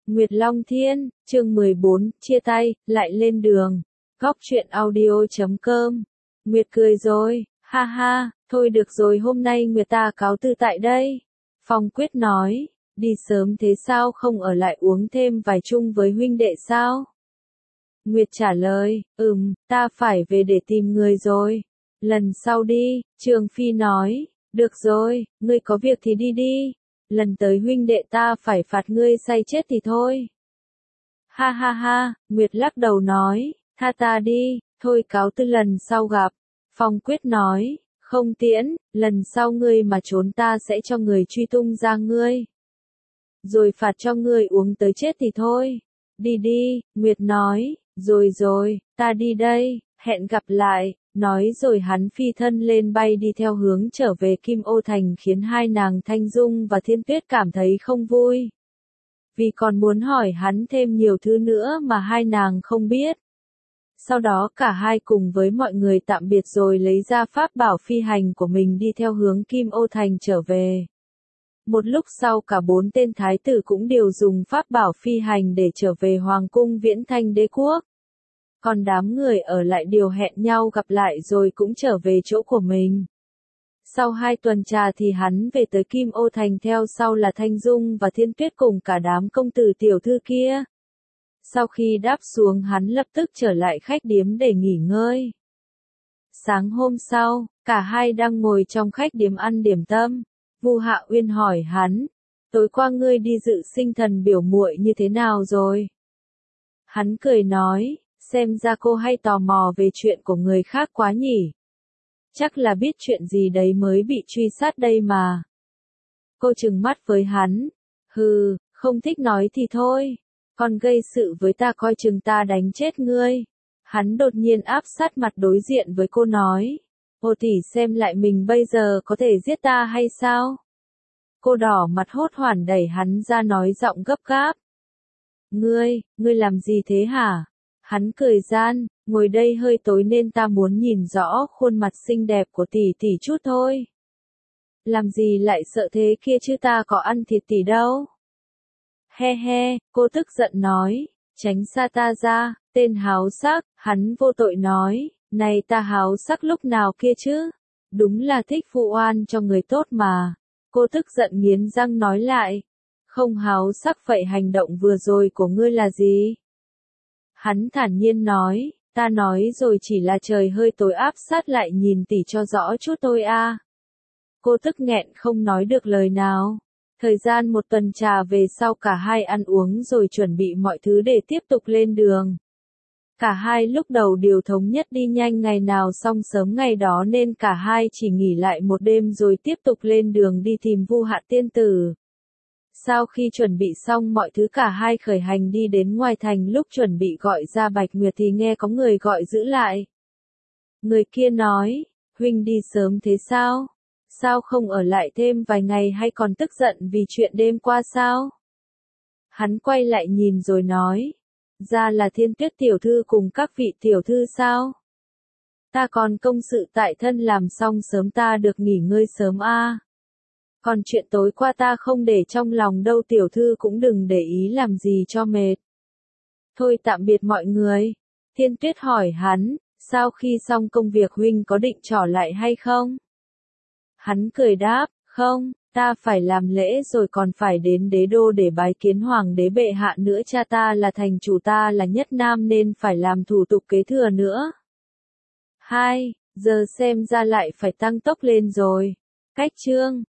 Nguyệt Long Thiên, chương 14, chia tay, lại lên đường. Góc truyện audio.com. Nguyệt cười rồi, ha ha, thôi được rồi, hôm nay Nguyệt ta cáo từ tại đây. Phong Quyết nói, đi sớm thế sao không ở lại uống thêm vài chung với huynh đệ sao? Nguyệt trả lời, ta phải về để tìm người rồi. Lần sau đi, Trường Phi nói, được rồi, ngươi có việc thì đi đi. Lần tới huynh đệ ta phải phạt ngươi say chết thì thôi. Ha ha ha, Nguyệt lắc đầu nói, tha ta đi, thôi cáo từ lần sau gặp. Phong Quyết nói, không tiễn, lần sau ngươi mà trốn ta sẽ cho người truy tung ra ngươi. Rồi phạt cho ngươi uống tới chết thì thôi. Đi đi, Nguyệt nói, rồi, ta đi đây, hẹn gặp lại. Nói rồi hắn phi thân lên bay đi theo hướng trở về Kim Ô Thành, khiến hai nàng Thanh Dung và Thiên Tuyết cảm thấy không vui. Vì còn muốn hỏi hắn thêm nhiều thứ nữa mà hai nàng không biết. Sau đó cả hai cùng với mọi người tạm biệt rồi lấy ra pháp bảo phi hành của mình đi theo hướng Kim Ô Thành trở về. Một lúc sau cả bốn tên thái tử cũng đều dùng pháp bảo phi hành để trở về Hoàng cung Viễn Thanh Đế Quốc. Còn đám người ở lại điều hẹn nhau gặp lại rồi cũng trở về chỗ của mình. Sau 2 tuần trà thì hắn về tới Kim Ô Thành, theo sau là Thanh Dung và Thiên Tuyết cùng cả đám công tử tiểu thư kia. Sau khi đáp xuống hắn lập tức trở lại khách điếm để nghỉ ngơi. Sáng hôm sau, cả hai đang ngồi trong khách điếm ăn điểm tâm. Vu Hạ Uyên hỏi hắn, tối qua ngươi đi dự sinh thần biểu muội như thế nào rồi? Hắn cười nói, xem ra cô hay tò mò về chuyện của người khác quá nhỉ. Chắc là biết chuyện gì đấy mới bị truy sát đây mà. Cô trừng mắt với hắn. Hừ, không thích nói thì thôi. Còn gây sự với ta coi chừng ta đánh chết ngươi. Hắn đột nhiên áp sát mặt đối diện với cô nói. Ô tỷ xem lại mình bây giờ có thể giết ta hay sao? Cô đỏ mặt hốt hoảng đẩy hắn ra nói giọng gấp gáp. Ngươi làm gì thế hả? Hắn cười gian, ngồi đây hơi tối nên ta muốn nhìn rõ khuôn mặt xinh đẹp của tỷ tỷ chút thôi. Làm gì lại sợ thế kia chứ, ta có ăn thịt tỷ đâu. He he, cô tức giận nói, tránh xa ta ra, tên háo sắc. Hắn vô tội nói, này ta háo sắc lúc nào kia chứ? Đúng là thích phụ oan cho người tốt mà. Cô tức giận nghiến răng nói lại, không háo sắc vậy hành động vừa rồi của ngươi là gì? Hắn thản nhiên nói, ta nói rồi, chỉ là trời hơi tối áp sát lại nhìn tỷ cho rõ chút thôi a. Cô tức nghẹn không nói được lời nào. Thời gian 1 tuần trà về sau cả hai ăn uống rồi chuẩn bị mọi thứ để tiếp tục lên đường. Cả hai lúc đầu đều thống nhất đi nhanh ngày nào xong sớm ngày đó nên cả hai chỉ nghỉ lại 1 đêm rồi tiếp tục lên đường đi tìm Vu Hạ tiên tử. Sau khi chuẩn bị xong mọi thứ cả hai khởi hành đi đến ngoài thành, lúc chuẩn bị gọi ra Bạch Nguyệt thì nghe có người gọi giữ lại. Người kia nói, huynh đi sớm thế sao? Sao không ở lại thêm vài ngày, hay còn tức giận vì chuyện đêm qua sao? Hắn quay lại nhìn rồi nói, ra là Thiên Tuyết tiểu thư cùng các vị tiểu thư sao? Ta còn công sự tại thân làm xong sớm, ta được nghỉ ngơi sớm a. Còn chuyện tối qua ta không để trong lòng đâu, tiểu thư cũng đừng để ý làm gì cho mệt. Thôi tạm biệt mọi người. Thiên Tuyết hỏi hắn, sau khi xong công việc huynh có định trỏ lại hay không? Hắn cười đáp, không, ta phải làm lễ rồi còn phải đến đế đô để bái kiến hoàng đế bệ hạ nữa, cha ta là thành chủ, ta là nhất nam nên phải làm thủ tục kế thừa nữa. Giờ xem ra lại phải tăng tốc lên rồi. Cách chương